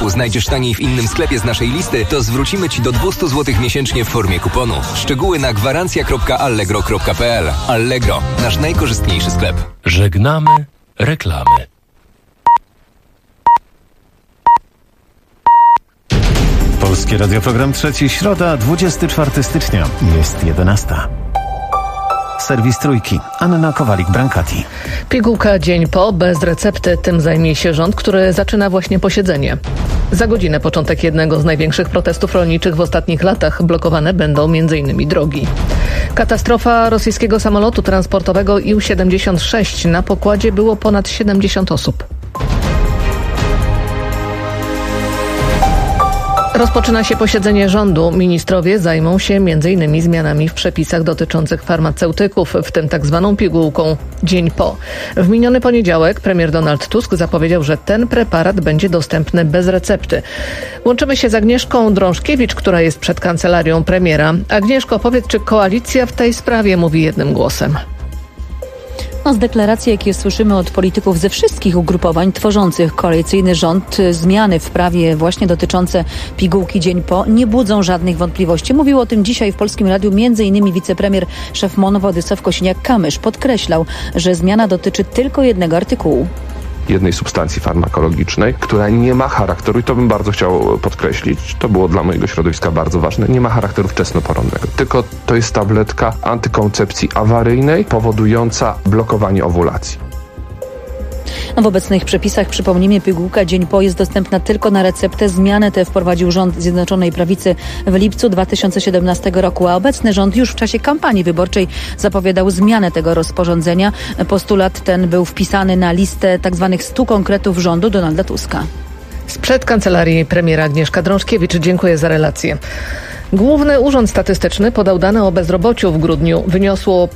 roku znajdziesz taniej w innym sklepie z naszej listy, to zwrócimy Ci do 200 zł miesięcznie w formie kuponu. Szczegóły na gwarancja.allegro.pl. Allegro, nasz najkorzystniejszy sklep. Żegnamy reklamy. Polskie Radioprogram Trzeci, środa, 24 stycznia. Jest 11. Serwis Trójki. Anna Kowalik-Brankati. Pigułka dzień po, bez recepty. Tym zajmie się rząd, który zaczyna właśnie posiedzenie. Za godzinę początek jednego z największych protestów rolniczych w ostatnich latach. Blokowane będą m.in. drogi. Katastrofa rosyjskiego samolotu transportowego Ił-76. Na pokładzie było ponad 70 osób. Rozpoczyna się posiedzenie rządu. Ministrowie zajmą się m.in. zmianami w przepisach dotyczących farmaceutyków, w tym tzw. pigułką dzień po. W miniony poniedziałek premier Donald Tusk zapowiedział, że ten preparat będzie dostępny bez recepty. Łączymy się z Agnieszką Drążkiewicz, która jest przed kancelarią premiera. Agnieszko, powiedz, czy koalicja w tej sprawie mówi jednym głosem? Z deklaracji, jakie słyszymy od polityków ze wszystkich ugrupowań tworzących koalicyjny rząd, zmiany w prawie właśnie dotyczące pigułki dzień po nie budzą żadnych wątpliwości. Mówił o tym dzisiaj w Polskim Radiu m.in. wicepremier szef MON Władysław Kosiniak-Kamysz. Podkreślał, że zmiana dotyczy tylko jednego artykułu. Jednej substancji farmakologicznej, która nie ma charakteru, i to bym bardzo chciał podkreślić, to było dla mojego środowiska bardzo ważne, nie ma charakteru wczesnoporonnego. Tylko to jest tabletka antykoncepcji awaryjnej powodująca blokowanie owulacji. W obecnych przepisach, przypomnijmy, pigułka dzień po jest dostępna tylko na receptę. Zmianę tę wprowadził rząd Zjednoczonej Prawicy w lipcu 2017 roku, a obecny rząd już w czasie kampanii wyborczej zapowiadał zmianę tego rozporządzenia. Postulat ten był wpisany na listę tzw. 100 konkretów rządu Donalda Tuska. Sprzed kancelarii premiera Agnieszka Drążkiewicz, dziękuję za relację. Główny Urząd Statystyczny podał dane o bezrobociu w grudniu. Wyniosło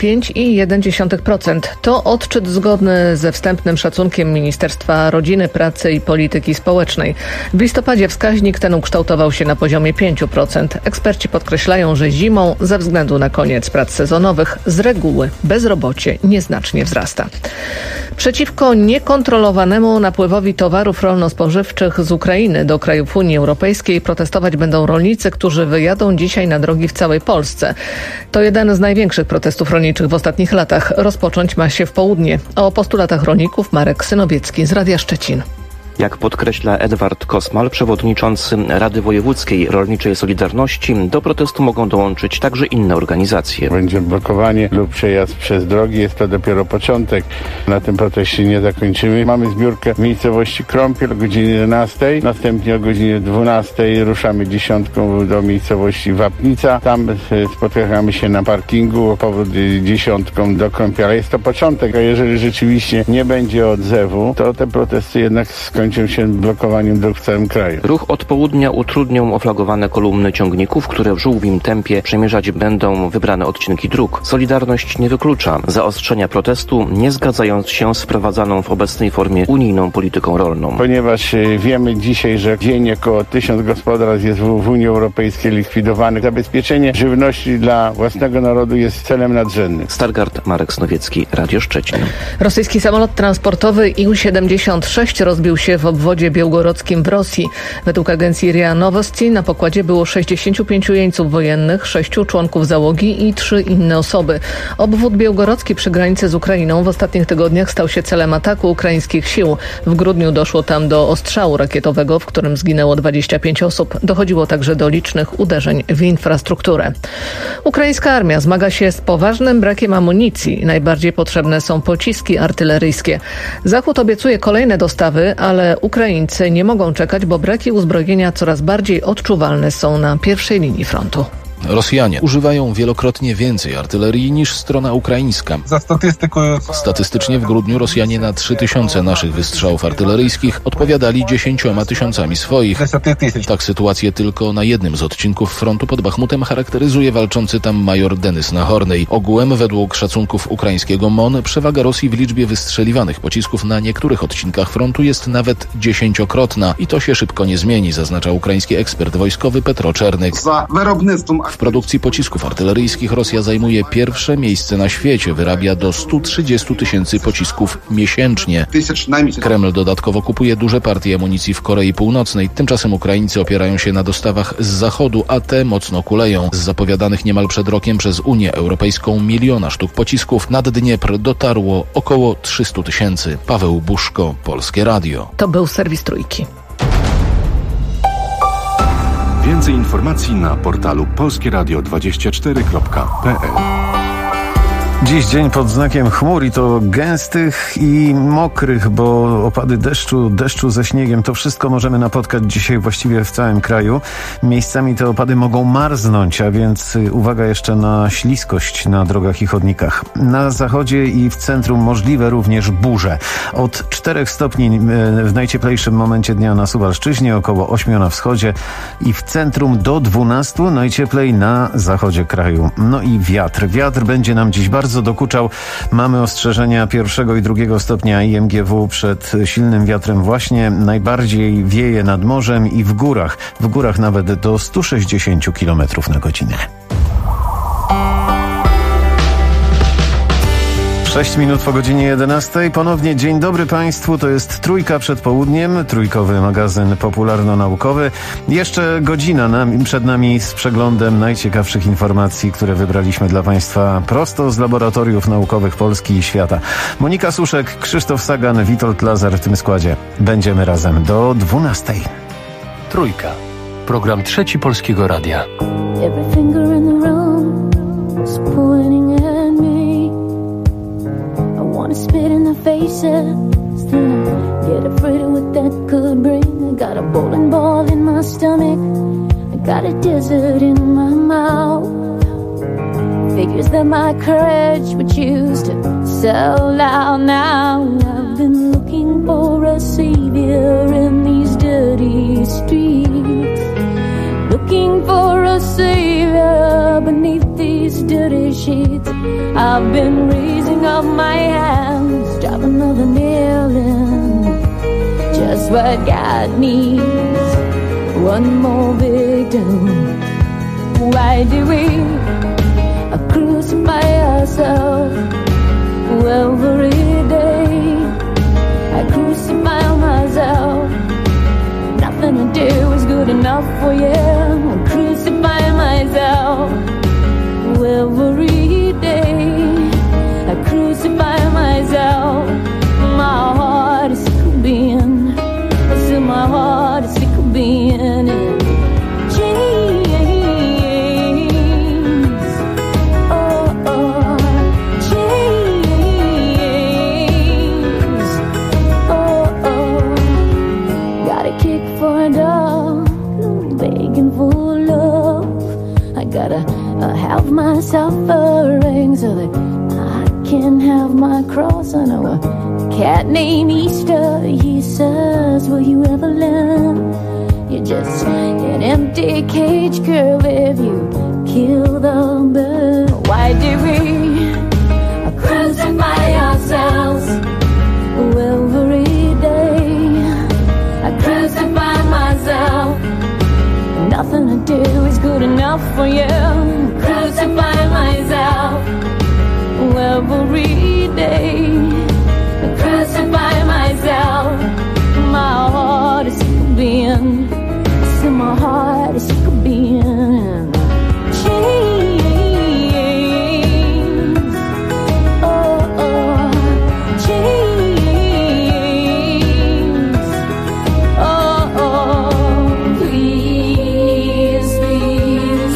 5,1%. To odczyt zgodny ze wstępnym szacunkiem Ministerstwa Rodziny, Pracy i Polityki Społecznej. W listopadzie wskaźnik ten ukształtował się na poziomie 5%. Eksperci podkreślają, że zimą, ze względu na koniec prac sezonowych, z reguły bezrobocie nieznacznie wzrasta. Przeciwko niekontrolowanemu napływowi towarów rolno-spożywczych z Ukrainy do krajów Unii Europejskiej protestować będą rolnicy, którzy wyjadą dzisiaj na drogi w całej Polsce. To jeden z największych protestów rolniczych w ostatnich latach. Rozpocząć ma się w południe. O postulatach rolników Marek Synowiecki z Radia Szczecin. Jak podkreśla Edward Kosmal, przewodniczący Rady Wojewódzkiej Rolniczej Solidarności, do protestu mogą dołączyć także inne organizacje. Będzie blokowanie lub przejazd przez drogi. Jest to dopiero początek. Na tym proteście nie zakończymy. Mamy zbiórkę w miejscowości Krąpiel o godzinie 11. Następnie o godzinie 12 ruszamy dziesiątką do miejscowości Wapnica. Tam spotykamy się na parkingu. Powrót dziesiątką do Krąpiela. Jest to początek, a jeżeli rzeczywiście nie będzie odzewu, to te protesty jednak skończą się blokowaniem dróg w całym kraju. Ruch od południa utrudnią oflagowane kolumny ciągników, które w żółwim tempie przemierzać będą wybrane odcinki dróg. Solidarność nie wyklucza zaostrzenia protestu, nie zgadzając się z wprowadzaną w obecnej formie unijną polityką rolną. Ponieważ wiemy dzisiaj, że dziennie około 1000 gospodarstw jest w Unii Europejskiej likwidowanych. Zabezpieczenie żywności dla własnego narodu jest celem nadrzędnym. Stargard, Marek Snowiecki, Radio Szczecin. Rosyjski samolot transportowy Ił-76 rozbił się w obwodzie białgorodzkim w Rosji. Według agencji RIA Nowosti na pokładzie było 65 jeńców wojennych, 6 członków załogi i 3 inne osoby. Obwód białgorodzki przy granicy z Ukrainą w ostatnich tygodniach stał się celem ataku ukraińskich sił. W grudniu doszło tam do ostrzału rakietowego, w którym zginęło 25 osób. Dochodziło także do licznych uderzeń w infrastrukturę. Ukraińska armia zmaga się z poważnym brakiem amunicji. Najbardziej potrzebne są pociski artyleryjskie. Zachód obiecuje kolejne dostawy, ale Ukraińcy nie mogą czekać, bo braki uzbrojenia coraz bardziej odczuwalne są na pierwszej linii frontu. Rosjanie używają wielokrotnie więcej artylerii niż strona ukraińska. Statystycznie w grudniu Rosjanie na 3000 naszych wystrzałów artyleryjskich odpowiadali 10 000 swoich. Tak sytuację tylko na jednym z odcinków frontu pod Bachmutem charakteryzuje walczący tam major Denys Nahornej. Ogółem według szacunków ukraińskiego MON przewaga Rosji w liczbie wystrzeliwanych pocisków na niektórych odcinkach frontu jest nawet 10-krotna i to się szybko nie zmieni, zaznacza ukraiński ekspert wojskowy Petro Czernyk. W produkcji pocisków artyleryjskich Rosja zajmuje pierwsze miejsce na świecie. Wyrabia do 130 tysięcy pocisków miesięcznie. Kreml dodatkowo kupuje duże partie amunicji w Korei Północnej. Tymczasem Ukraińcy opierają się na dostawach z zachodu, a te mocno kuleją. Z zapowiadanych niemal przed rokiem przez Unię Europejską 1 miliona sztuk pocisków nad Dniepr dotarło około 300 tysięcy. Paweł Buszko, Polskie Radio. To był serwis Trójki. Więcej informacji na portalu polskieradio24.pl. Dziś dzień pod znakiem chmur i to gęstych i mokrych, bo opady deszczu ze śniegiem, to wszystko możemy napotkać dzisiaj właściwie w całym kraju. Miejscami te opady mogą marznąć, a więc uwaga jeszcze na śliskość na drogach i chodnikach. Na zachodzie i w centrum możliwe również burze. Od 4 stopni w najcieplejszym momencie dnia na Suwalszczyźnie, około 8 na wschodzie i w centrum do 12, najcieplej na zachodzie kraju. No i wiatr. Wiatr będzie nam dziś bardzo dokuczał. Mamy ostrzeżenia 1. i 2 stopnia IMGW przed silnym wiatrem właśnie. Najbardziej wieje nad morzem i w górach. W górach nawet do 160 km na godzinę. 6 minut po godzinie 11. Ponownie dzień dobry Państwu. To jest Trójka przed południem. Trójkowy magazyn popularno-naukowy. Jeszcze godzina przed nami z przeglądem najciekawszych informacji, które wybraliśmy dla Państwa prosto z laboratoriów naukowych Polski i świata. Monika Suszek, Krzysztof Sagan, Witold Lazar w tym składzie. Będziemy razem do 12. Trójka. Program Trzeci Polskiego Radia. Every finger in the room is pointing at me. Spit in the faces, then I get afraid of what that could bring. I got a bowling ball in my stomach, I got a desert in my mouth. Figures that my courage would choose to sell out now. I've been looking for a savior in these dirty streets, looking for a savior beneath these dirty sheets. I've been raising up my hands, drop another nail in. Just what God needs, one more victim. Why do we crucify ourselves every day? I crucify myself. Nothing to do is good enough for you. I crucify myself every day. I crucify myself. My heart is sick of being. Still my heart is sick of being in chains. Oh, oh, chains. Oh, oh. Got a kick for a dog, begging for love. I gotta have my suffering so that I can have my cross. I know a cat named Easter. He says, will you ever learn? You're just an empty cage, girl, if you kill the bird. Why do we crucify ourselves every day? I crucify myself. Nothing to do is good enough for you. Crucify myself every day. Crucify myself. My heart is sick of being. See, my heart is sick of being chains. Oh, oh, chains. Oh, oh, please, please,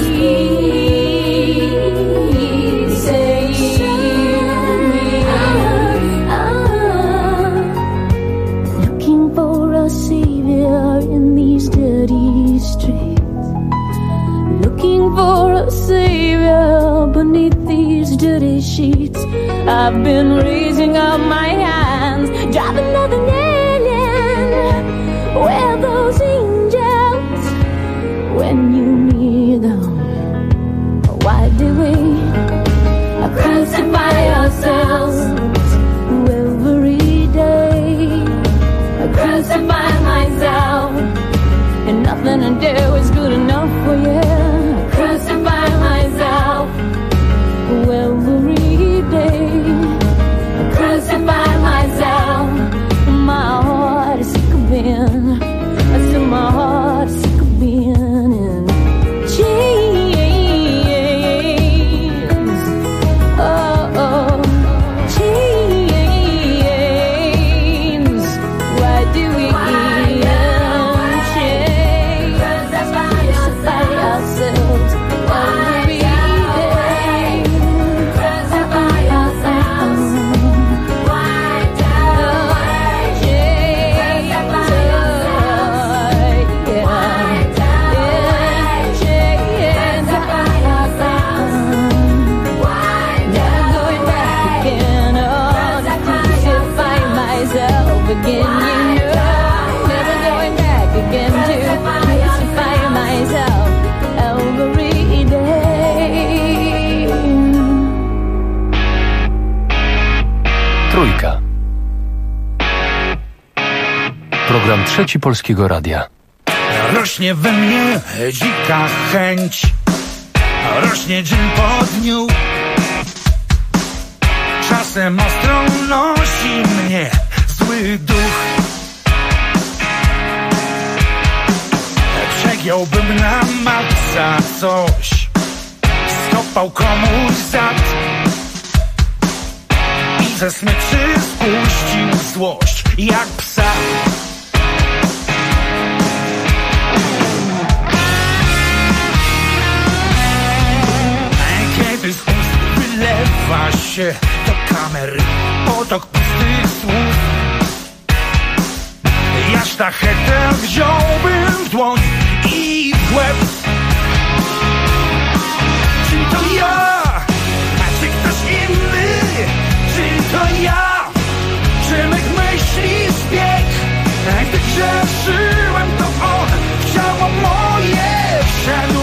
please save me. Looking for a savior in these dirty streets. Looking for a savior beneath these dirty sheets. I've been raising up my hands, driving another nail in. Where are those angels when you need them? Why do we crucify ourselves every day? I crucify myself, and nothing to do is good enough for you. Crucify Trzeci Polskiego Radia. Rośnie we mnie dzika chęć, rośnie dzień po dniu. Czasem ostro nosi mnie zły duch. Przegiąłbym na maksa coś, skopał komuś zad i ze smyczy spuścił złość jak psa. Kiedy z ust wylewa się do kamery potok pustych słów, ja sztachetę wziąłbym w dłoń i w łeb. Czy to ja, a czy ktoś inny? Czy to ja? Czy mych myśli zbieg? Gdy grzeszyłem, to on w ciało moje wszedł.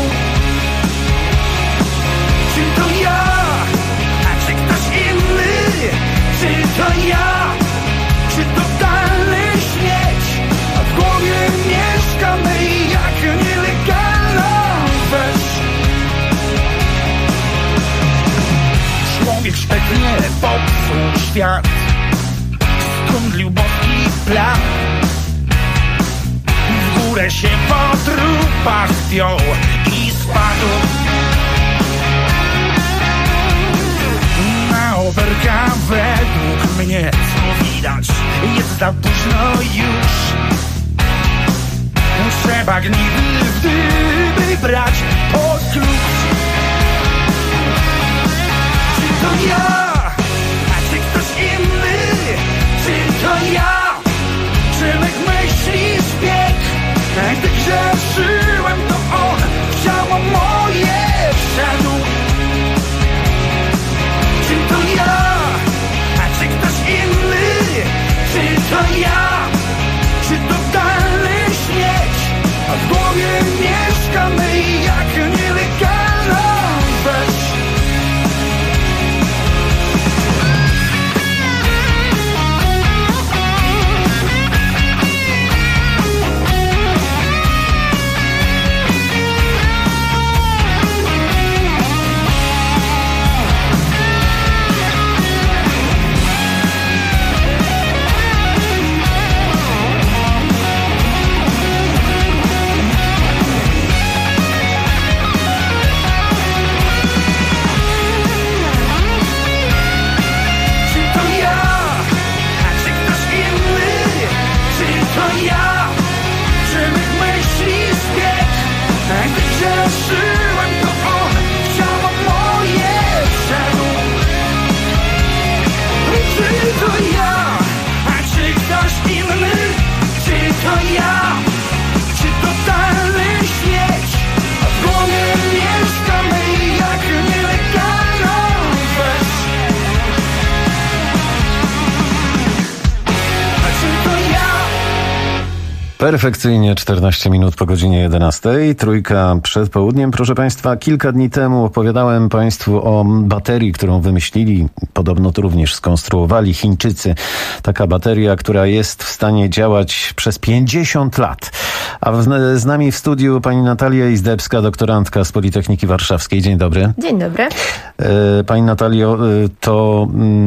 Czy to ja, a czy ktoś inny? Czy to ja? Czy totalny śmieć? A w głowie mieszkamy jak nielegalna wesz. Człowiek szpetnie popsuł świat, skundlił boski plan. W górę się po trupach wpiął i spadł. Na oberka według mnie, co widać, jest za późno już. Trzeba gnidy w dyby brać pod klucz. Czy to ja, a czy ktoś inny? Czy to ja? Czy mych myśli zbieg? Gdy grzeszyłem, to on w ciało moje wszedł. Czy to ja, a czy ktoś inny? Czy to ja? Czy totalny śmieć? A w głowie mieszkamy jak nielegalna wesz. Perfekcyjnie 14 minut po godzinie 11. Trójka przed południem. Proszę Państwa, kilka dni temu opowiadałem Państwu o baterii, którą wymyślili, podobno to również skonstruowali Chińczycy. Taka bateria, która jest w stanie działać przez 50 lat. A z nami w studiu pani Natalia Izdebska, doktorantka z Politechniki Warszawskiej. Dzień dobry. Dzień dobry. Pani Natalio, to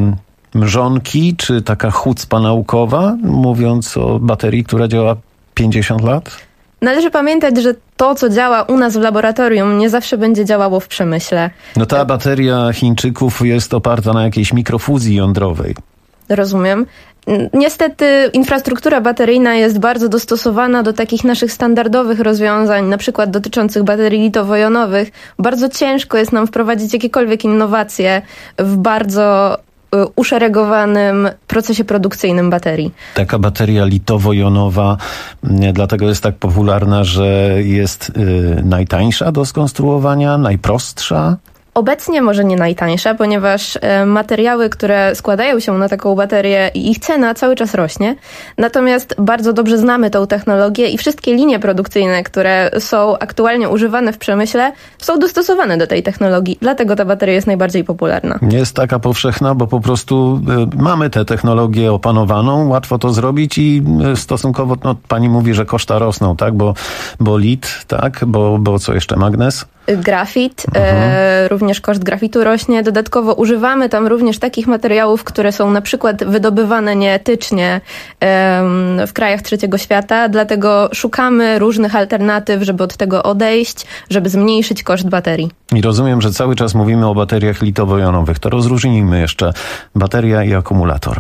mrzonki, czy taka chucpa naukowa, mówiąc o baterii, która działa 50 lat? Należy pamiętać, że to, co działa u nas w laboratorium, nie zawsze będzie działało w przemyśle. No ta bateria Chińczyków jest oparta na jakiejś mikrofuzji jądrowej. Rozumiem. Niestety infrastruktura bateryjna jest bardzo dostosowana do takich naszych standardowych rozwiązań, na przykład dotyczących baterii litowo-jonowych. Bardzo ciężko jest nam wprowadzić jakiekolwiek innowacje w bardzo uszeregowanym procesie produkcyjnym baterii. Taka bateria litowo-jonowa dlatego jest tak popularna, że jest najtańsza do skonstruowania, najprostsza? Obecnie może nie najtańsza, ponieważ materiały, które składają się na taką baterię i ich cena cały czas rośnie. Natomiast bardzo dobrze znamy tą technologię i wszystkie linie produkcyjne, które są aktualnie używane w przemyśle, są dostosowane do tej technologii. Dlatego ta bateria jest najbardziej popularna. Nie jest taka powszechna, bo po prostu mamy tę technologię opanowaną, łatwo to zrobić i stosunkowo, pani mówi, że koszta rosną, tak? Bo lit, tak? Bo co jeszcze, magnez? Grafit, również koszt grafitu rośnie. Dodatkowo używamy tam również takich materiałów, które są na przykład wydobywane nieetycznie w krajach trzeciego świata, dlatego szukamy różnych alternatyw, żeby od tego odejść, żeby zmniejszyć koszt baterii. I rozumiem, że cały czas mówimy o bateriach litowo-jonowych. To rozróżnijmy jeszcze bateria i akumulator.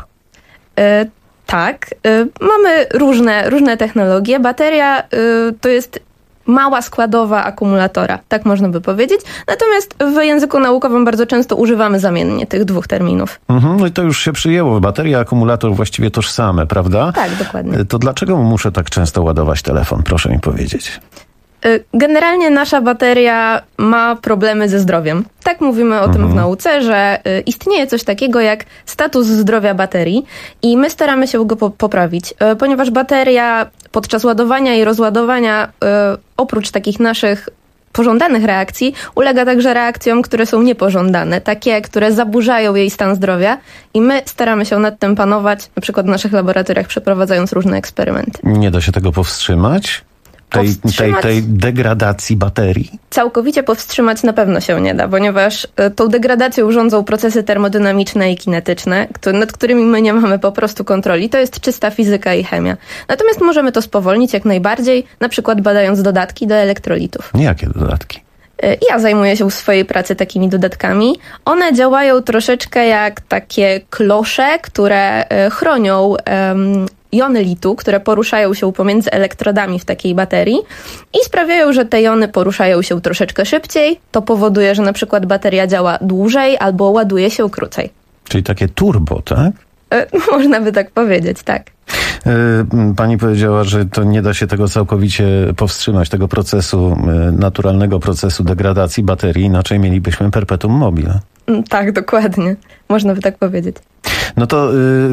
Tak, mamy różne technologie. Bateria to jest mała składowa akumulatora, tak można by powiedzieć. Natomiast w języku naukowym bardzo często używamy zamiennie tych dwóch terminów. No i to już się przyjęło. Bateria, akumulator właściwie tożsame, prawda? Tak, dokładnie. To dlaczego muszę tak często ładować telefon? Proszę mi powiedzieć. Generalnie nasza bateria ma problemy ze zdrowiem. Tak mówimy o tym w nauce, że istnieje coś takiego jak status zdrowia baterii i my staramy się go poprawić, ponieważ bateria podczas ładowania i rozładowania oprócz takich naszych pożądanych reakcji ulega także reakcjom, które są niepożądane, takie, które zaburzają jej stan zdrowia i my staramy się nad tym panować, na przykład w naszych laboratoriach przeprowadzając różne eksperymenty. Nie da się tego powstrzymać? Tej degradacji baterii? Całkowicie powstrzymać na pewno się nie da, ponieważ tą degradacją rządzą procesy termodynamiczne i kinetyczne, nad którymi my nie mamy po prostu kontroli. To jest czysta fizyka i chemia. Natomiast możemy to spowolnić jak najbardziej, na przykład badając dodatki do elektrolitów. Jakie dodatki? Ja zajmuję się w swojej pracy takimi dodatkami. One działają troszeczkę jak takie klosze, które chronią jony litu, które poruszają się pomiędzy elektrodami w takiej baterii i sprawiają, że te jony poruszają się troszeczkę szybciej. To powoduje, że na przykład bateria działa dłużej albo ładuje się krócej. Czyli takie turbo, tak? Można by tak powiedzieć, tak. Pani powiedziała, że to nie da się tego całkowicie powstrzymać, tego procesu, naturalnego procesu degradacji baterii, inaczej mielibyśmy perpetuum mobile. Tak, dokładnie. Można by tak powiedzieć. No to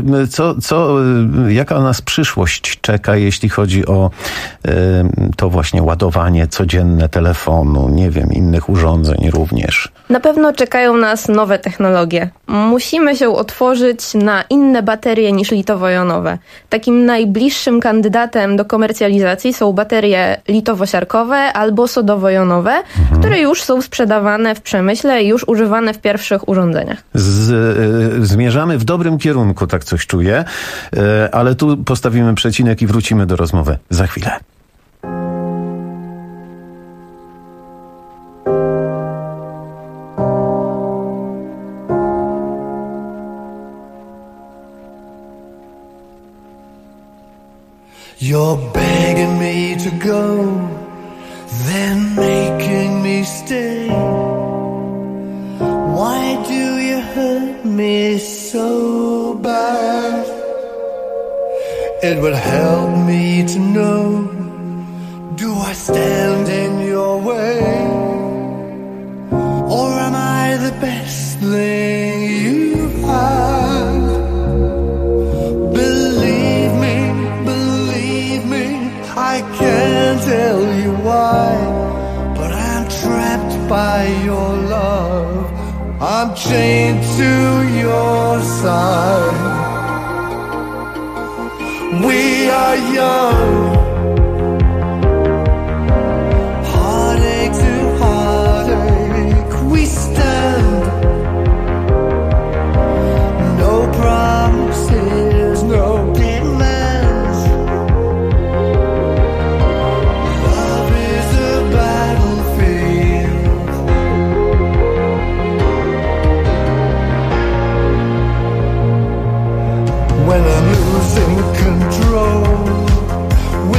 jaka nas przyszłość czeka, jeśli chodzi o to właśnie ładowanie codzienne telefonu, nie wiem, innych urządzeń również? Na pewno czekają nas nowe technologie. Musimy się otworzyć na inne baterie niż litowo-jonowe. Takim najbliższym kandydatem do komercjalizacji są baterie litowo-siarkowe albo sodowo-jonowe, które już są sprzedawane w przemyśle i już używane w pierwszych urządzeniach. Zmierzamy w dobrym kierunku, tak coś czuję, ale tu postawimy przecinek i wrócimy do rozmowy za chwilę. You're begging me to go, then making me stay. Why do you hurt me so bad? It would help me to know, do I stand in your way? Or am I the best thing you've had? Believe me, I can't tell you why, but I'm trapped by your love. I'm chained to your side. We are young, heartache to heartache we stand. No promises, no demands. Love is a battlefield. When I'm losing control,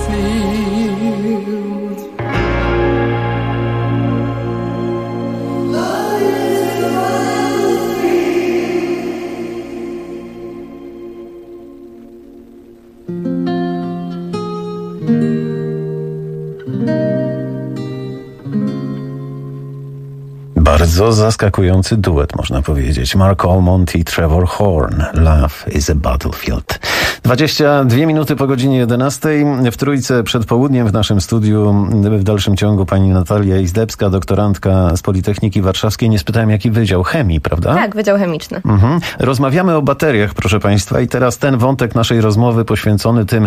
fields. Bardzo zaskakujący duet, można powiedzieć. Mark Almond i Trevor Horn. Love is a Battlefield. 22 minuty po godzinie 11. W Trójce przed południem w naszym studiu w dalszym ciągu pani Natalia Izdebska, doktorantka z Politechniki Warszawskiej. Nie spytałem, jaki wydział? Chemii, prawda? Tak, Wydział Chemiczny. Rozmawiamy o bateriach, proszę państwa, i teraz ten wątek naszej rozmowy poświęcony tym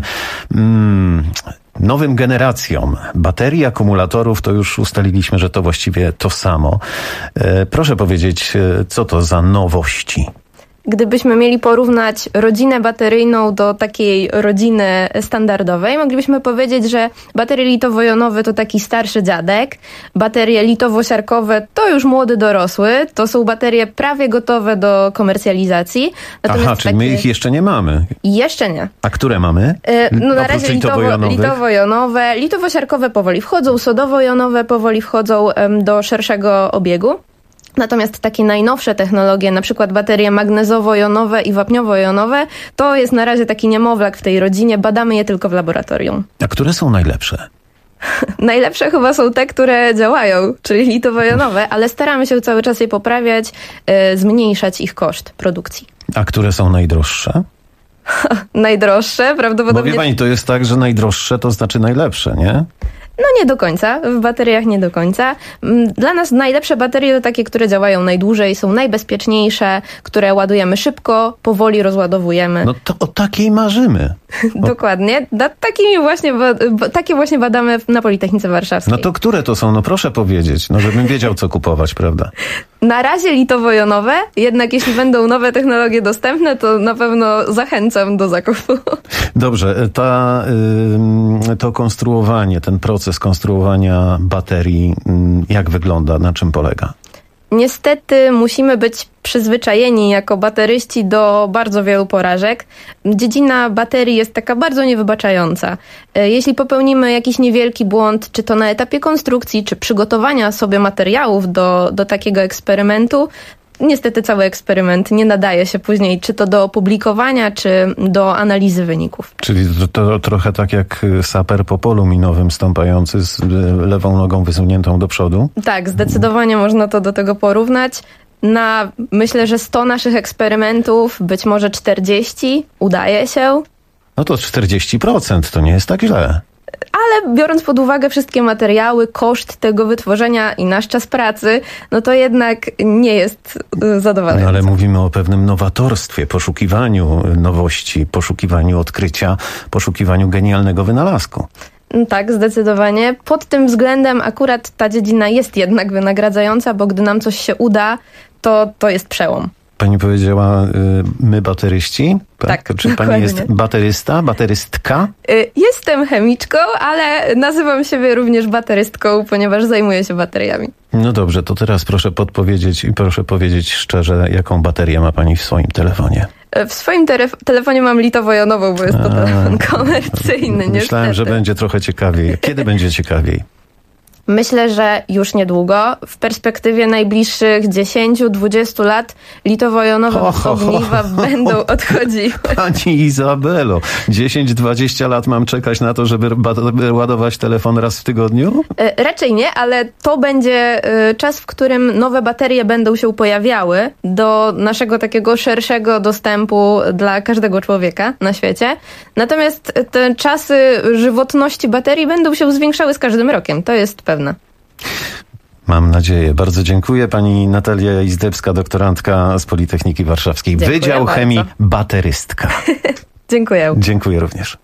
nowym generacjom baterii, akumulatorów, to już ustaliliśmy, że to właściwie to samo. Proszę powiedzieć, co to za nowości? Gdybyśmy mieli porównać rodzinę bateryjną do takiej rodziny standardowej, moglibyśmy powiedzieć, że baterie litowo-jonowe to taki starszy dziadek, baterie litowo-siarkowe to już młody dorosły, to są baterie prawie gotowe do komercjalizacji. Natomiast czyli my ich jeszcze nie mamy? Jeszcze nie. A które mamy? Na razie litowo-jonowe, litowo-siarkowe powoli wchodzą, sodowo-jonowe powoli wchodzą do szerszego obiegu. Natomiast takie najnowsze technologie, na przykład baterie magnezowo-jonowe i wapniowo-jonowe, to jest na razie taki niemowlak w tej rodzinie, badamy je tylko w laboratorium. A które są najlepsze? Najlepsze chyba są te, które działają, czyli litowo-jonowe, ale staramy się cały czas je poprawiać, zmniejszać ich koszt produkcji. A które są najdroższe? Najdroższe prawdopodobnie... Bo wie pani, to jest tak, że najdroższe to znaczy najlepsze, nie? No nie do końca, w bateriach nie do końca. Dla nas najlepsze baterie to takie, które działają najdłużej, są najbezpieczniejsze, które ładujemy szybko, powoli rozładowujemy. No to o takiej marzymy. Dokładnie. Takie właśnie badamy na Politechnice Warszawskiej. No to które to są? No proszę powiedzieć, no żebym wiedział, co kupować, prawda? Na razie litowo-jonowe, jednak jeśli będą nowe technologie dostępne, to na pewno zachęcam do zakupu. Dobrze, to konstruowanie, ten proces konstruowania baterii, jak wygląda, na czym polega? Niestety musimy być przyzwyczajeni jako bateryści do bardzo wielu porażek. Dziedzina baterii jest taka bardzo niewybaczająca. Jeśli popełnimy jakiś niewielki błąd, czy to na etapie konstrukcji, czy przygotowania sobie materiałów do takiego eksperymentu, niestety cały eksperyment nie nadaje się później czy to do opublikowania, czy do analizy wyników. Czyli to trochę tak jak saper po polu minowym stąpający z lewą nogą wysuniętą do przodu? Tak, zdecydowanie można to do tego porównać. Na, myślę, że 100 naszych eksperymentów, być może 40 udaje się. No to 40%, to nie jest tak źle. Ale biorąc pod uwagę wszystkie materiały, koszt tego wytworzenia i nasz czas pracy, no to jednak nie jest zadowalające. No ale mówimy o pewnym nowatorstwie, poszukiwaniu nowości, poszukiwaniu odkrycia, poszukiwaniu genialnego wynalazku. Tak, zdecydowanie. Pod tym względem akurat ta dziedzina jest jednak wynagradzająca, bo gdy nam coś się uda, to jest przełom. Pani powiedziała, my bateryści? Tak, Czy dokładnie. pani jest baterysta, baterystka? Jestem chemiczką, ale nazywam siebie również baterystką, ponieważ zajmuję się bateriami. No dobrze, to teraz proszę podpowiedzieć i proszę powiedzieć szczerze, jaką baterię ma pani w swoim telefonie? W swoim telefonie mam litowo-jonową, bo jest to telefon komercyjny, niestety. Myślałem, że będzie trochę ciekawiej. Kiedy będzie ciekawiej? Myślę, że już niedługo. W perspektywie najbliższych 10-20 lat litowo-jonowe ogniwa będą odchodziły. Pani Izabelo, 10-20 lat mam czekać na to, żeby ładować telefon raz w tygodniu? Raczej nie, ale to będzie czas, w którym nowe baterie będą się pojawiały do naszego takiego szerszego dostępu dla każdego człowieka na świecie. Natomiast te czasy żywotności baterii będą się zwiększały z każdym rokiem. To jest pewne. Mam nadzieję. Bardzo dziękuję. Pani Natalia Izdebska, doktorantka z Politechniki Warszawskiej. Dziękuję Wydział bardzo. Chemii, baterystka. Dziękuję. Dziękuję również.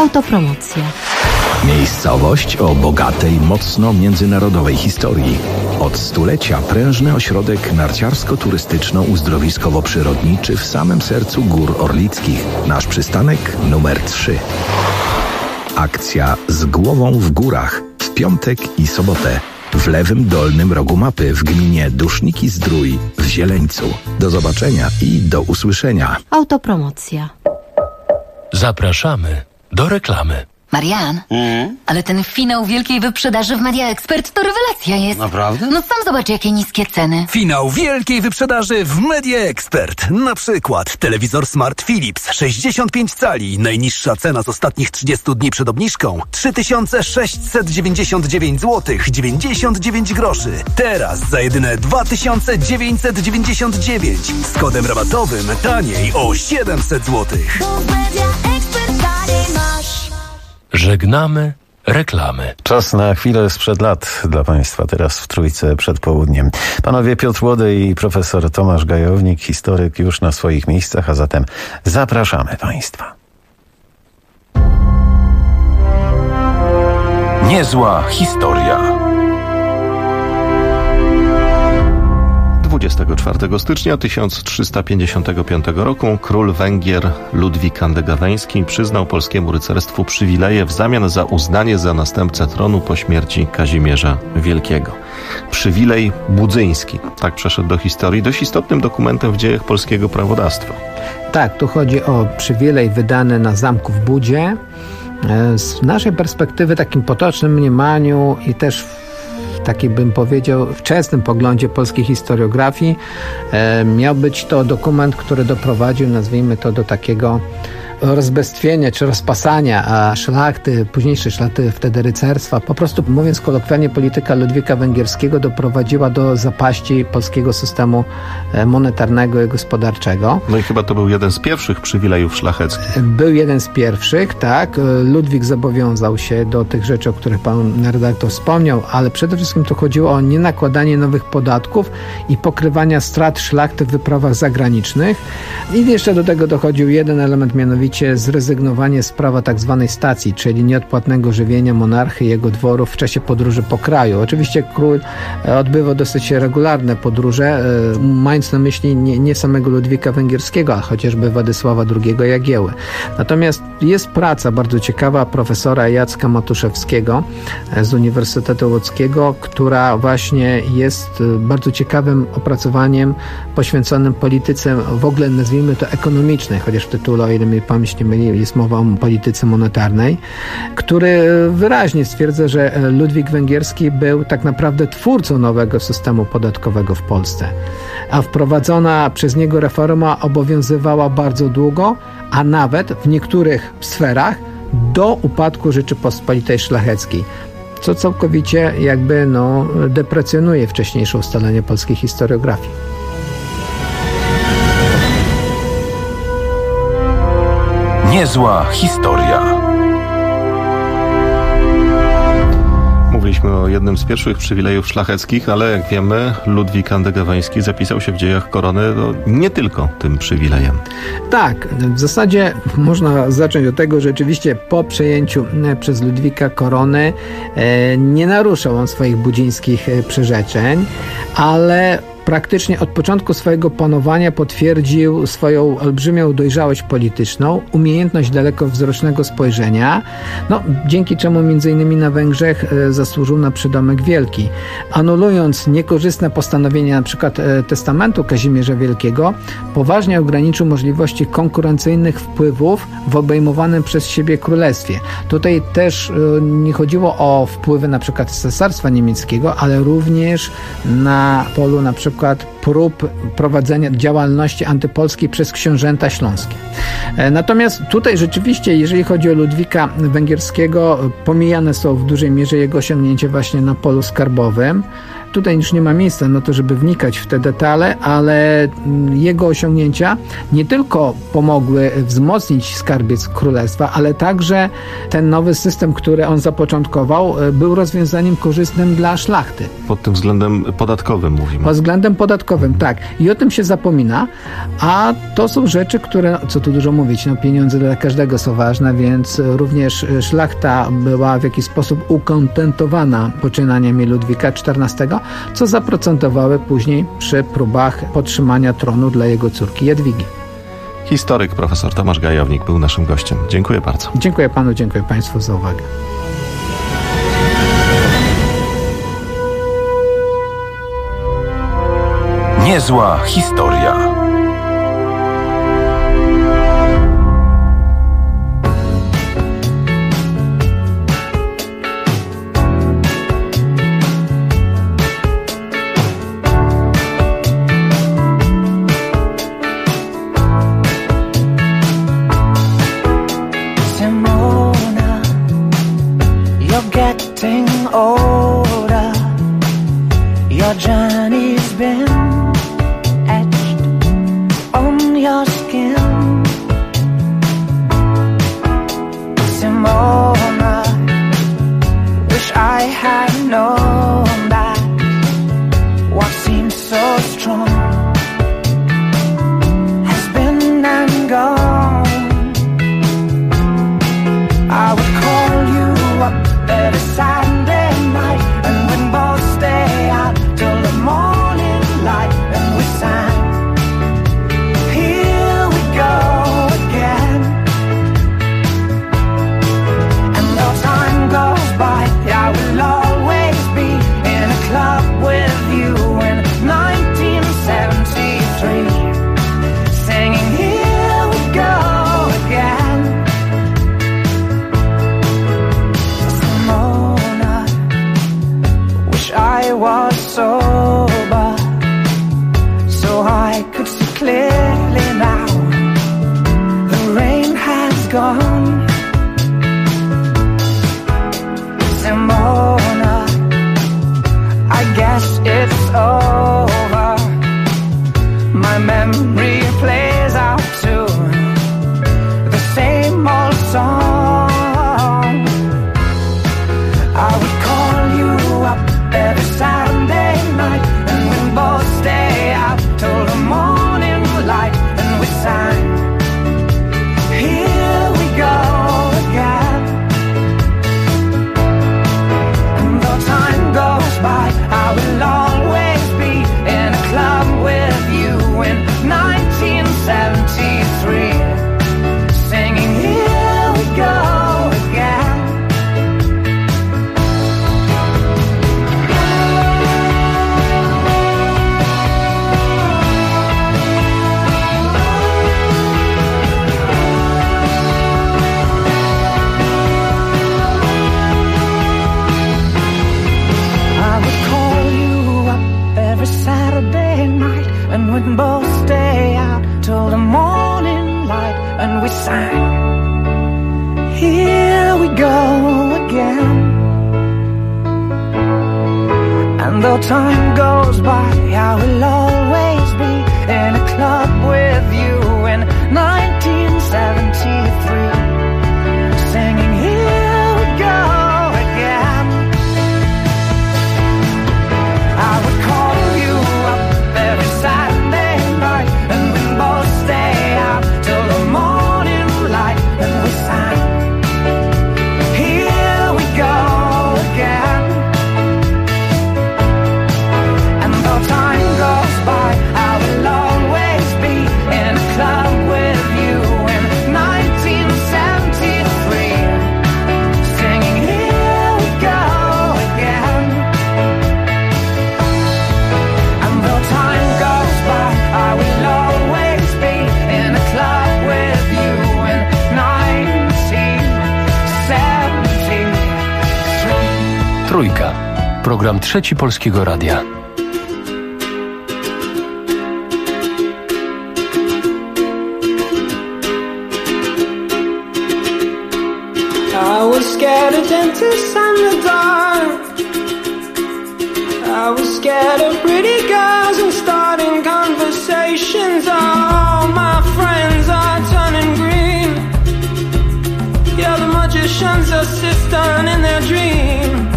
Autopromocja. Miejscowość o bogatej, mocno międzynarodowej historii. Od stulecia prężny ośrodek narciarsko-turystyczno-uzdrowiskowo-przyrodniczy w samym sercu Gór Orlickich. Nasz przystanek numer 3. Akcja Z głową w górach w piątek i sobotę. W lewym dolnym rogu mapy w gminie Duszniki-Zdrój w Zieleńcu. Do zobaczenia i do usłyszenia. Autopromocja. Zapraszamy do reklamy. Marian, ale ten finał wielkiej wyprzedaży w Media Expert to rewelacja jest. Naprawdę? No sam zobacz, jakie niskie ceny. Finał wielkiej wyprzedaży w Media Expert. Na przykład telewizor Smart Philips 65 cali. Najniższa cena z ostatnich 30 dni przed obniżką 3699 zł 99 groszy. Teraz za jedyne 2999 z kodem rabatowym taniej o 700 zł. Żegnamy reklamy. Czas na chwilę sprzed lat dla Państwa, teraz w Trójce przed południem. Panowie Piotr Łody i profesor Tomasz Gajownik, historyk, już na swoich miejscach, a zatem zapraszamy Państwa. Niezła historia. 24 stycznia 1355 roku król Węgier Ludwik Andegaweński przyznał polskiemu rycerstwu przywileje w zamian za uznanie za następcę tronu po śmierci Kazimierza Wielkiego. Przywilej budzyński, tak przeszedł do historii, dość istotnym dokumentem w dziejach polskiego prawodawstwa. Tak, tu chodzi o przywilej wydany na zamku w Budzie. Z naszej perspektywy, takim potocznym mniemaniu i też taki bym powiedział wczesnym poglądzie polskiej historiografii, miał być to dokument, który doprowadził, nazwijmy to, do takiego rozbestwienia czy rozpasania szlachty, późniejszej szlachty, wtedy rycerstwa. Po prostu, mówiąc kolokwialnie, polityka Ludwika Węgierskiego doprowadziła do zapaści polskiego systemu monetarnego i gospodarczego. No i chyba to był jeden z pierwszych przywilejów szlacheckich. Był jeden z pierwszych, tak. Ludwik zobowiązał się do tych rzeczy, o których pan redaktor wspomniał, ale przede wszystkim to chodziło o nienakładanie nowych podatków i pokrywania strat szlachty w wyprawach zagranicznych. I jeszcze do tego dochodził jeden element, mianowicie zrezygnowanie z prawa tak zwanej stacji, czyli nieodpłatnego żywienia monarchy i jego dworów w czasie podróży po kraju. Oczywiście król odbywał dosyć regularne podróże, mając na myśli nie samego Ludwika Węgierskiego, a chociażby Władysława II Jagieły. Natomiast jest praca bardzo ciekawa profesora Jacka Matuszewskiego z Uniwersytetu Łódzkiego, która właśnie jest bardzo ciekawym opracowaniem poświęconym polityce w ogóle, nazwijmy to, ekonomicznej, chociaż w tytule, o ile mi pamięć nie myli, jest mowa o polityce monetarnej, który wyraźnie stwierdza, że Ludwik Węgierski był tak naprawdę twórcą nowego systemu podatkowego w Polsce. A wprowadzona przez niego reforma obowiązywała bardzo długo, a nawet w niektórych sferach do upadku Rzeczypospolitej Szlacheckiej, co całkowicie jakby deprecjonuje wcześniejsze ustalenie polskiej historiografii. Niezła historia. Mówiliśmy o jednym z pierwszych przywilejów szlacheckich, ale jak wiemy, Ludwik Andegaweński zapisał się w dziejach korony nie tylko tym przywilejem. Tak, w zasadzie można zacząć od tego, że rzeczywiście po przejęciu przez Ludwika korony nie naruszał on swoich budzińskich przyrzeczeń, ale praktycznie od początku swojego panowania potwierdził swoją olbrzymią dojrzałość polityczną, umiejętność dalekowzrocznego spojrzenia, dzięki czemu m.in. na Węgrzech zasłużył na przydomek wielki. Anulując niekorzystne postanowienia np. testamentu Kazimierza Wielkiego, poważnie ograniczył możliwości konkurencyjnych wpływów w obejmowanym przez siebie królestwie. Tutaj też nie chodziło o wpływy np. z Cesarstwa Niemieckiego, ale również na polu np. prób prowadzenia działalności antypolskiej przez książęta śląskie. Natomiast tutaj rzeczywiście, jeżeli chodzi o Ludwika Węgierskiego, pomijane są w dużej mierze jego osiągnięcia właśnie na polu skarbowym, tutaj już nie ma miejsca na to, żeby wnikać w te detale, ale jego osiągnięcia nie tylko pomogły wzmocnić skarbiec królestwa, ale także ten nowy system, który on zapoczątkował, był rozwiązaniem korzystnym dla szlachty. Pod tym względem podatkowym mówimy. Pod względem podatkowym, tak. I o tym się zapomina, a to są rzeczy, które, co tu dużo mówić, pieniądze dla każdego są ważne, więc również szlachta była w jakiś sposób ukontentowana poczynaniami Ludwika XIV, co zaprocentowały później przy próbach podtrzymania tronu dla jego córki Jadwigi. Historyk profesor Tomasz Gajownik był naszym gościem. Dziękuję bardzo. Dziękuję panu, dziękuję państwu za uwagę. Niezła historia. Trójka. Program Trzeci Polskiego Radia. I was scared of dentists and the dark. I was scared of pretty girls and starting conversations. All my friends are turning green. Yeah, the magician's assistant in their dream.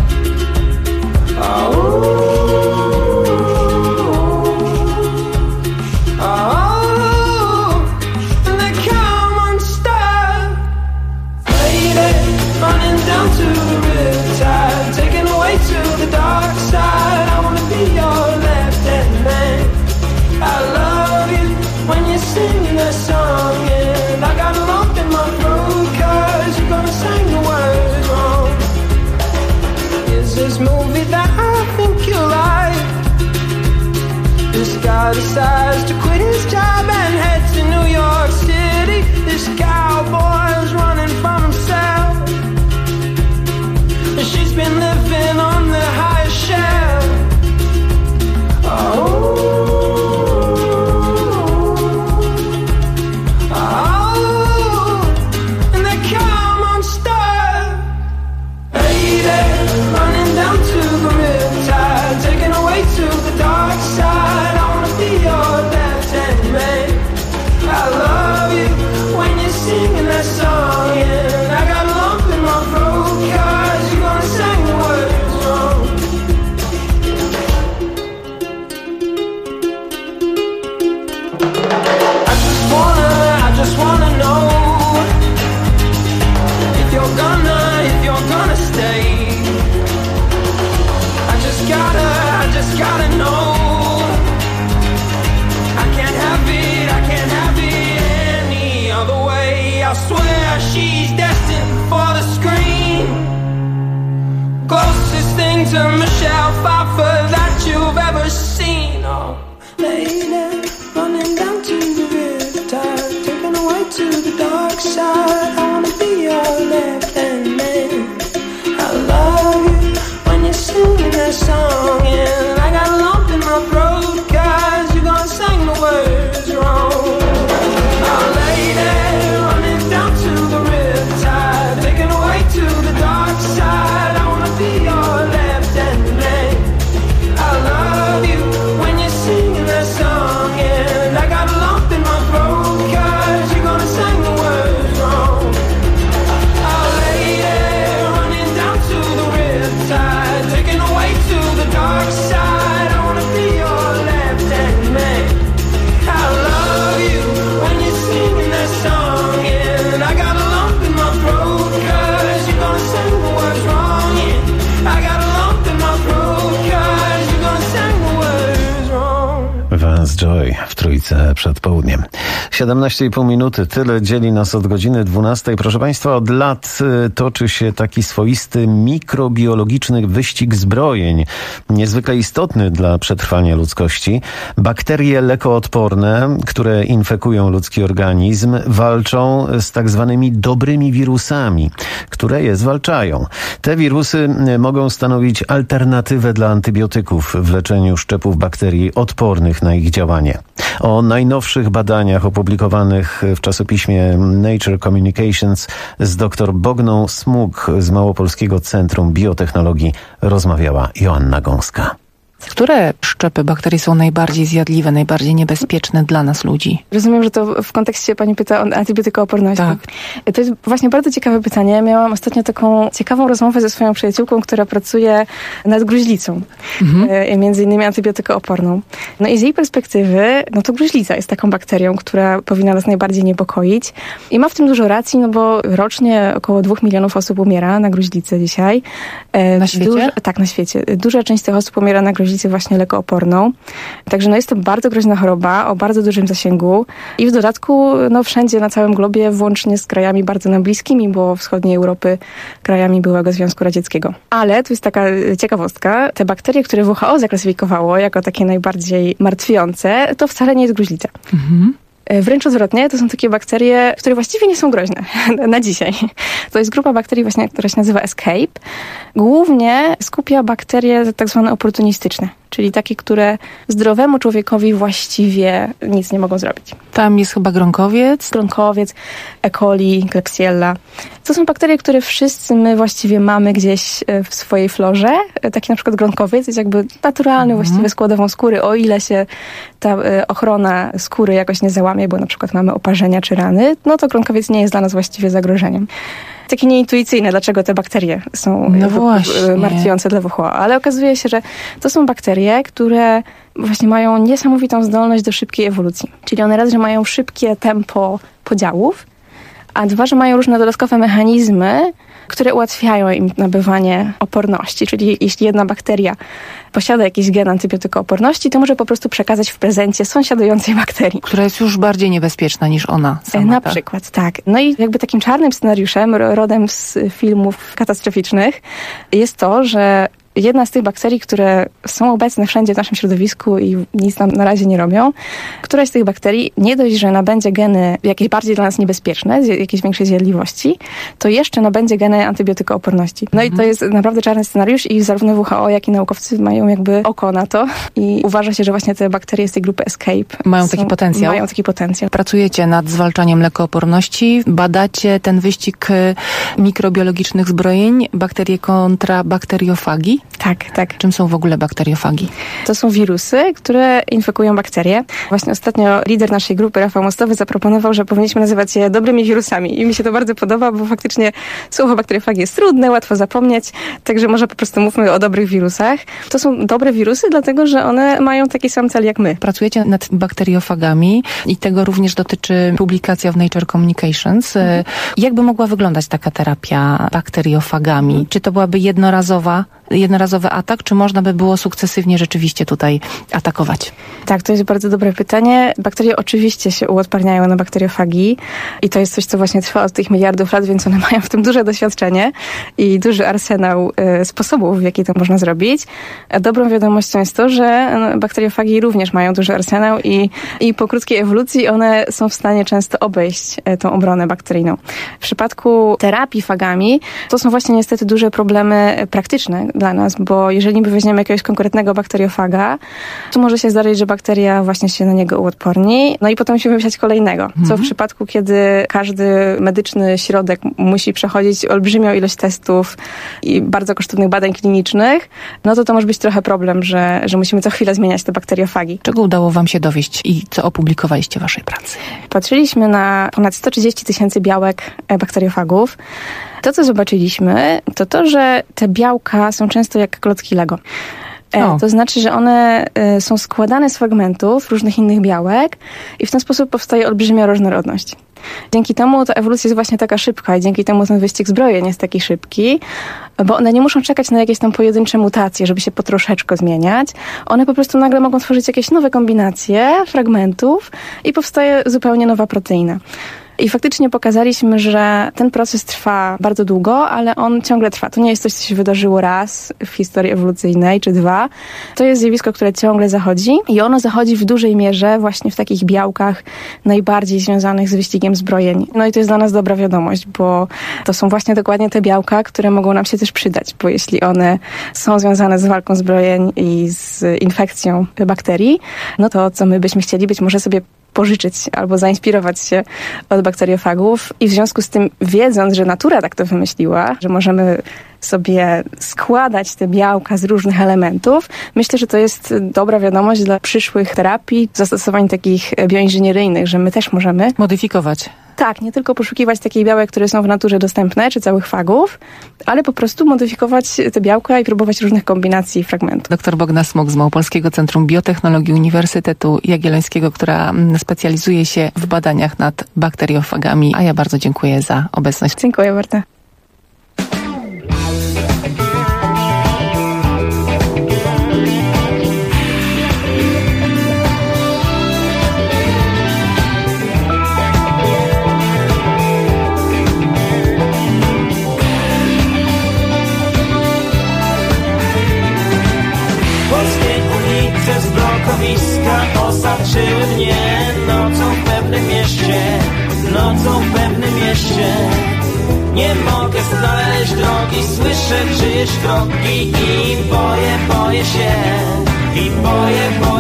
And they come unstuck. Lady, running down to the riptide, taken away to the dark side. I wanna be your left-hand man. I love you when you're singing that song, and I got a lump in my throat 'cause you're gonna sing the words wrong. Is this movie that I think you like? This guy decides to quit his job and head to New York City. This cowboy's running from himself. She's been living on the highest shelf. And they come unstuck. Lady, running down to the riptide, taken away to the dark side. I wanna be your left-hand man. I love you when you're singing that song, and I got a lump in my throat 'cause you're gonna sing the words wrong. I just wanna know if you're gonna stay. I just gotta know. I can't have it any other way. I swear she's destined for the screen. Closest thing to Michelle Pfeiffer that you've ever seen. Oh, lady, running down to the riptide, taken away to the dark side. I wanna be your left-hand man. I love you when you're singing that song, and I got a lump in my throat 'cause you're gonna sing the words wrong. Oh, lady, running down to the riptide, taken away to the dark side. I wanna be your left-hand man. I love you when you're singing that song, and I got a lump in my throat 'cause you're gonna sing the words wrong. Oh, lady, running down to the riptide, taken away to the dark side. I wanna be your left-hand man. I love you when you're singing that song, and I got a lump in my throat 'cause you're gonna sing the words wrong. Yeah, I got a lump in my throat 'cause you're gonna sing the words wrong. Vance Joy w Trójce przed południem. 17,5 minuty, tyle dzieli nas od godziny 12. Proszę Państwa, od lat toczy się taki swoisty mikrobiologiczny wyścig zbrojeń, niezwykle istotny dla przetrwania ludzkości. Bakterie lekoodporne, które infekują ludzki organizm, walczą z tak zwanymi dobrymi wirusami, które je zwalczają. Te wirusy mogą stanowić alternatywę dla antybiotyków w leczeniu szczepów bakterii odpornych na ich działanie. O najnowszych badaniach opublikowanych w czasopiśmie Nature Communications z dr Bogną Smuk z Małopolskiego Centrum Biotechnologii rozmawiała Joanna Gąska. Które szczepy bakterii są najbardziej zjadliwe, najbardziej niebezpieczne dla nas ludzi? Rozumiem, że to w kontekście pani pyta o antybiotykooporność. Tak. To jest właśnie bardzo ciekawe pytanie. Miałam ostatnio taką ciekawą rozmowę ze swoją przyjaciółką, która pracuje nad gruźlicą. Między innymi antybiotykooporną. No i z jej perspektywy, no to gruźlica jest taką bakterią, która powinna nas najbardziej niepokoić. I ma w tym dużo racji, no bo rocznie około 2 milionów osób umiera na gruźlicę dzisiaj. Na świecie? Tak, na świecie. Duża część tych osób umiera na gruźlicę właśnie lekooporną. Także no jest to bardzo groźna choroba o bardzo dużym zasięgu i w dodatku no wszędzie na całym globie, włącznie z krajami bardzo nam bliskimi, bo wschodniej Europy, krajami byłego Związku Radzieckiego. Ale tu jest taka ciekawostka. Te bakterie, które WHO zaklasyfikowało jako takie najbardziej martwiące, to wcale nie jest gruźlica. Wręcz odwrotnie, to są takie bakterie, które właściwie nie są groźne na dzisiaj. To jest grupa bakterii właśnie, która się nazywa Escape. Głównie skupia bakterie tak zwane oportunistyczne, czyli takie, które zdrowemu człowiekowi właściwie nic nie mogą zrobić. Tam jest chyba gronkowiec. Gronkowiec, E. coli, Klebsiella. To są bakterie, które wszyscy my właściwie mamy gdzieś w swojej florze. Taki na przykład gronkowiec jest jakby naturalny właściwie składową skóry, o ile się ta ochrona skóry jakoś nie załamie, bo na przykład mamy oparzenia czy rany, no to gronkowiec nie jest dla nas właściwie zagrożeniem. Takie nieintuicyjne, dlaczego te bakterie są martwiące dla WHO. Ale okazuje się, że to są bakterie, które właśnie mają niesamowitą zdolność do szybkiej ewolucji. Czyli one raz, że mają szybkie tempo podziałów, a dwa, że mają różne dodatkowe mechanizmy, które ułatwiają im nabywanie oporności. Czyli jeśli jedna bakteria posiada jakiś gen antybiotykooporności, to może po prostu przekazać w prezencie sąsiadującej bakterii. Która jest już bardziej niebezpieczna niż ona sama. Na przykład, tak. No i jakby takim czarnym scenariuszem, rodem z filmów katastroficznych, jest to, że jedna z tych bakterii, które są obecne wszędzie w naszym środowisku i nic nam na razie nie robią, któraś z tych bakterii nie dość, że nabędzie geny jakieś bardziej dla nas niebezpieczne, jakiejś większej zjadliwości, to jeszcze nabędzie geny antybiotykooporności. No i to jest naprawdę czarny scenariusz i zarówno WHO, jak i naukowcy mają jakby oko na to i uważa się, że właśnie te bakterie z tej grupy ESCAPE mają taki potencjał. Mają taki potencjał. Pracujecie nad zwalczaniem lekooporności, badacie ten wyścig mikrobiologicznych zbrojeń, bakterie kontra bakteriofagi. Tak. Czym są w ogóle bakteriofagi? To są wirusy, które infekują bakterie. Właśnie ostatnio lider naszej grupy, Rafał Mostowy, zaproponował, że powinniśmy nazywać je dobrymi wirusami. I mi się to bardzo podoba, bo faktycznie słowo bakteriofagi jest trudne, łatwo zapomnieć, także może po prostu mówmy o dobrych wirusach. To są dobre wirusy, dlatego że one mają taki sam cel jak my. Pracujecie nad bakteriofagami i tego również dotyczy publikacja w Nature Communications. Jakby mogła wyglądać taka terapia bakteriofagami? Czy to byłaby jednorazowy atak, czy można by było sukcesywnie rzeczywiście tutaj atakować? Tak, to jest bardzo dobre pytanie. Bakterie oczywiście się uodparniają na bakteriofagi i to jest coś, co właśnie trwa od tych miliardów lat, więc one mają w tym duże doświadczenie i duży arsenał sposobów, w jaki to można zrobić. A dobrą wiadomością jest to, że bakteriofagi również mają duży arsenał i po krótkiej ewolucji one są w stanie często obejść tą obronę bakteryjną. W przypadku terapii fagami to są właśnie niestety duże problemy praktyczne dla nas, bo jeżeli my weźmiemy jakiegoś konkretnego bakteriofaga, to może się zdarzyć, że bakteria właśnie się na niego uodporni, no i potem musimy wziąć kolejnego. Co w przypadku, kiedy każdy medyczny środek musi przechodzić olbrzymią ilość testów i bardzo kosztownych badań klinicznych, no to może być trochę problem, że musimy co chwilę zmieniać te bakteriofagi. Czego udało wam się dowieść i co opublikowaliście w waszej pracy? Patrzyliśmy na ponad 130 000 białek bakteriofagów. To, co zobaczyliśmy, to, że te białka są często jak klocki Lego. To znaczy, że one są składane z fragmentów różnych innych białek i w ten sposób powstaje olbrzymia różnorodność. Dzięki temu ta ewolucja jest właśnie taka szybka i dzięki temu ten wyścig zbrojeń jest taki szybki, bo one nie muszą czekać na jakieś tam pojedyncze mutacje, żeby się po troszeczkę zmieniać. One po prostu nagle mogą tworzyć jakieś nowe kombinacje fragmentów i powstaje zupełnie nowa proteina. I faktycznie pokazaliśmy, że ten proces trwa bardzo długo, ale on ciągle trwa. To nie jest coś, co się wydarzyło raz w historii ewolucyjnej, czy dwa. To jest zjawisko, które ciągle zachodzi i ono zachodzi w dużej mierze właśnie w takich białkach najbardziej związanych z wyścigiem zbrojeń. No i to jest dla nas dobra wiadomość, bo to są właśnie dokładnie te białka, które mogą nam się też przydać, bo jeśli one są związane z walką zbrojeń i z infekcją bakterii, no to co my byśmy chcieli być może sobie pożyczyć albo zainspirować się od bakteriofagów i w związku z tym, wiedząc, że natura tak to wymyśliła, że możemy sobie składać te białka z różnych elementów, myślę, że to jest dobra wiadomość dla przyszłych terapii, zastosowań takich bioinżynieryjnych, że my też możemy modyfikować. Tak, nie tylko poszukiwać takich białek, które są w naturze dostępne, czy całych fagów, ale po prostu modyfikować te białka i próbować różnych kombinacji fragmentów. Dr Bogna Smuk z Małopolskiego Centrum Biotechnologii Uniwersytetu Jagiellońskiego, która specjalizuje się w badaniach nad bakteriofagami. A ja bardzo dziękuję za obecność. Dziękuję bardzo. Osaczyły mnie nocą w pewnym mieście. Nie mogę znaleźć drogi, słyszę czyjeś kroki i boję się.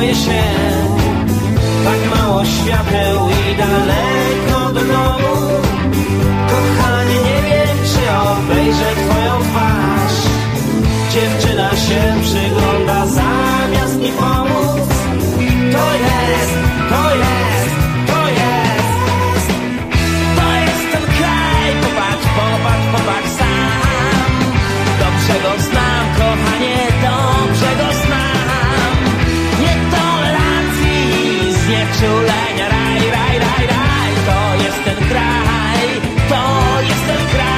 dzieje się. Tak mało świateł i daleko do domu. Kochanie, nie wiem, czy obejrzę twoją twarz. Dziewczyna się przygląda zamiast mi pomóc. To jest, to jest, to jest. To jest ten kraj, popatrz, popatrz, popatrz sam. Dobrze go znam, kochanie, dobrze go znam. Nietolerancji, znieczulenia, raj, raj, raj, raj. To jest ten kraj, to jest ten kraj.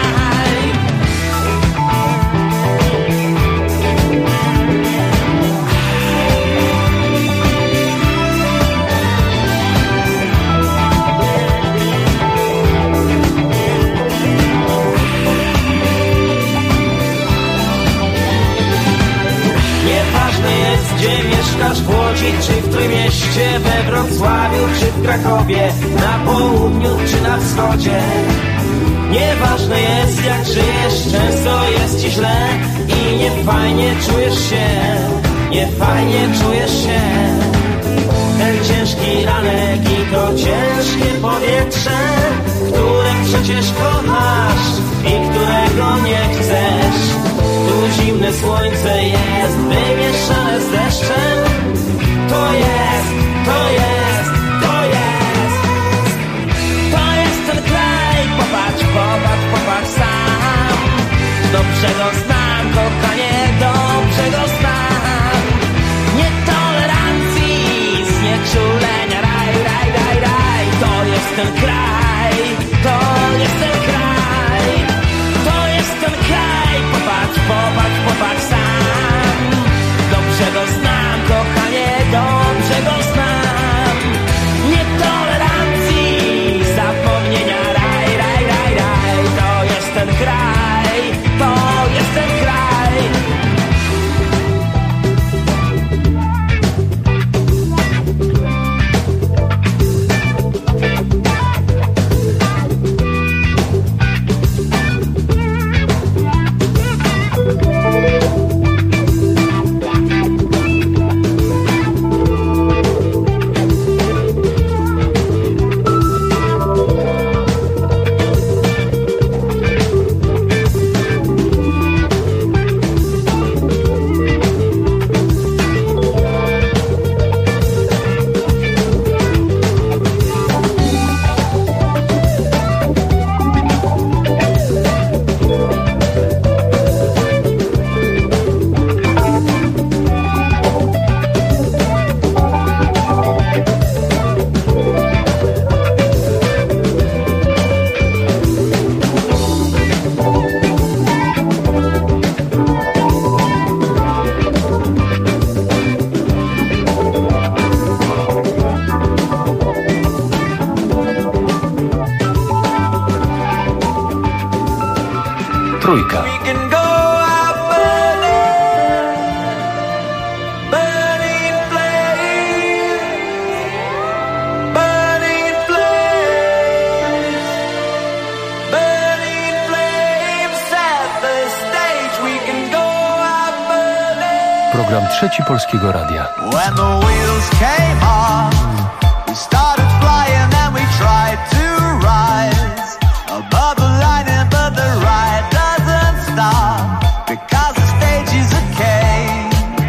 Nieważne jest, gdzie mieszkasz, w Łodzi czy w Trójmieście, we Wrocławiu czy w Krakowie, na południu czy na wschodzie. Nieważne jest, jak żyjesz, często jest ci źle i niefajnie czujesz się, niefajnie czujesz się. Ten ciężki ranek i to ciężkie powietrze, które przecież kochasz i którego nie chcesz. Tu zimne słońce jest wymieszane z deszczem. To jest, to jest, to jest. To jest ten kraj, popatrz, popatrz, popatrz sam. Dobrze go znam, kochanie, dobrze go znam. Nietolerancji, znieczulenia, raj, raj, raj, raj. To jest ten kraj, to jest ten kraj. To jest ten kraj, popatrz, popatrz, popatrz sam. Dobrze go znam, kochanie, dobrze go znam. Nietolerancji, zapomnienia, raj, raj, raj, raj. To jest ten kraj, to jest ten kraj. Trójka. Program Trzeci Polskiego Radia. When the wheels came off, we started flying and we tried to rise above the line, but the ride doesn't stop because the stage is a cage.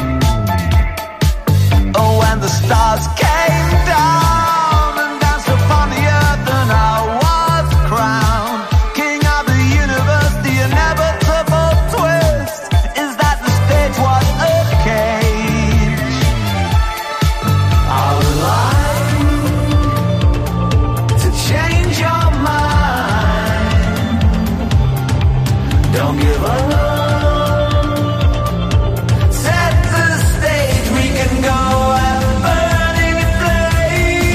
Oh, when the stars came down and danced upon the earth, and I was crowned king of the universe. The inevitable twist is that the stage was a cage. I would like to change your mind. Don't give up. Set the stage, we can go and burning flames.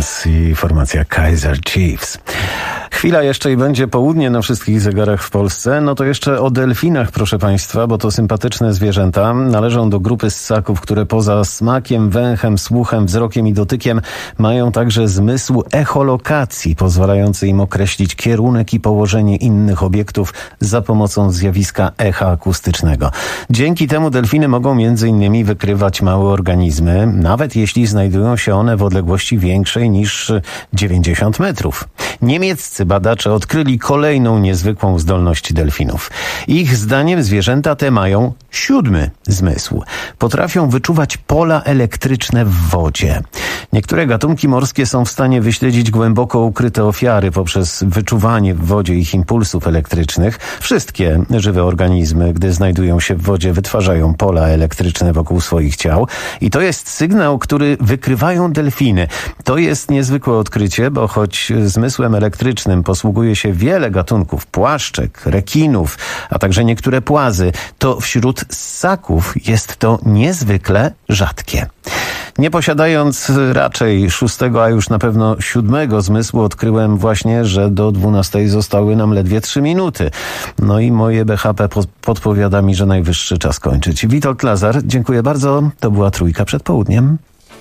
Williams i formacja Kaiser Chiefs. Chwila jeszcze i będzie południe na wszystkich zegarach w Polsce. No to jeszcze o delfinach, proszę Państwa, bo to sympatyczne zwierzęta. Należą do grupy ssaków, które poza smakiem, węchem, słuchem, wzrokiem i dotykiem mają także zmysł echolokacji, pozwalający im określić kierunek i położenie innych obiektów za pomocą zjawiska echa akustycznego. Dzięki temu delfiny mogą m.in. wykrywać małe organizmy, nawet jeśli znajdują się one w odległości większej niż 90 metrów. Niemieccy badacze odkryli kolejną niezwykłą zdolność delfinów. Ich zdaniem zwierzęta te mają 7. zmysł. Potrafią wyczuwać pola elektryczne w wodzie. Niektóre gatunki morskie są w stanie wyśledzić głęboko ukryte ofiary poprzez wyczuwanie w wodzie ich impulsów elektrycznych. Wszystkie żywe organizmy, gdy znajdują się w wodzie, wytwarzają pola elektryczne wokół swoich ciał. I to jest sygnał, który wykrywają delfiny. To jest niezwykłe odkrycie, bo choć zmysłem elektrycznym posługuje się wiele gatunków płaszczek, rekinów, a także niektóre płazy, to wśród ssaków jest to niezwykle rzadkie. Nie posiadając raczej 6., a już na pewno 7. zmysłu, odkryłem właśnie, że do 12 zostały nam ledwie 3 minuty. No i moje BHP podpowiada mi, że najwyższy czas kończyć. Witold Lazar, dziękuję bardzo. To była Trójka przed południem.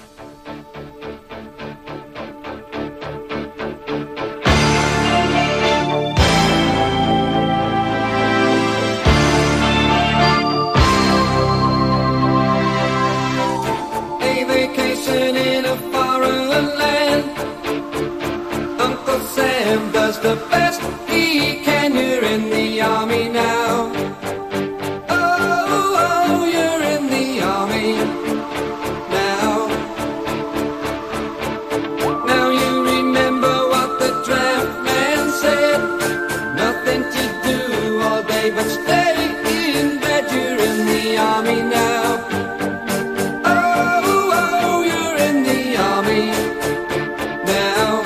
The best he can, you're in the army now. Oh, you're in the army now. Now you remember what the draft man said. Nothing to do all day but stay in bed. You're in the army now. Oh, you're in the army now.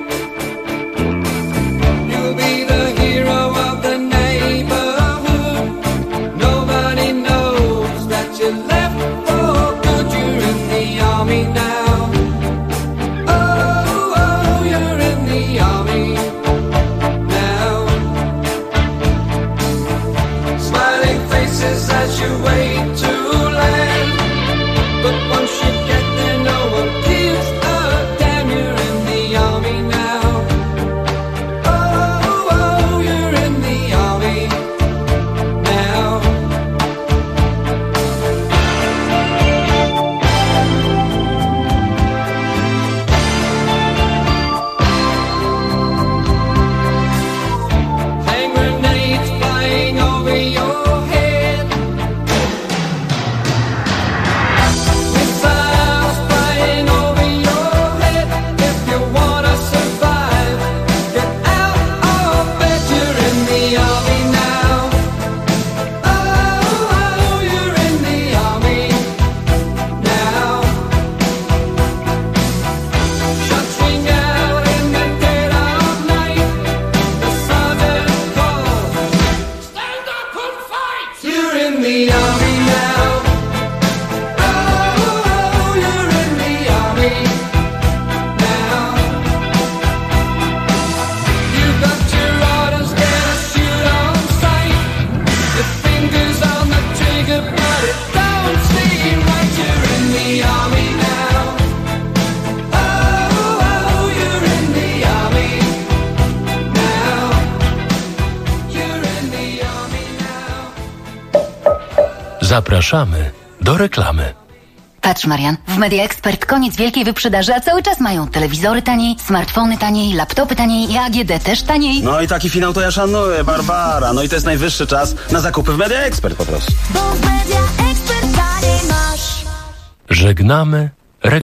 Zapraszamy do reklamy. Patrz, Marian, w Media Expert koniec wielkiej wyprzedaży, a cały czas mają telewizory taniej, smartfony taniej, laptopy taniej i AGD też taniej. No i taki finał to ja szanuję, Barbara. No i to jest najwyższy czas na zakupy w Media Expert po prostu. Żegnamy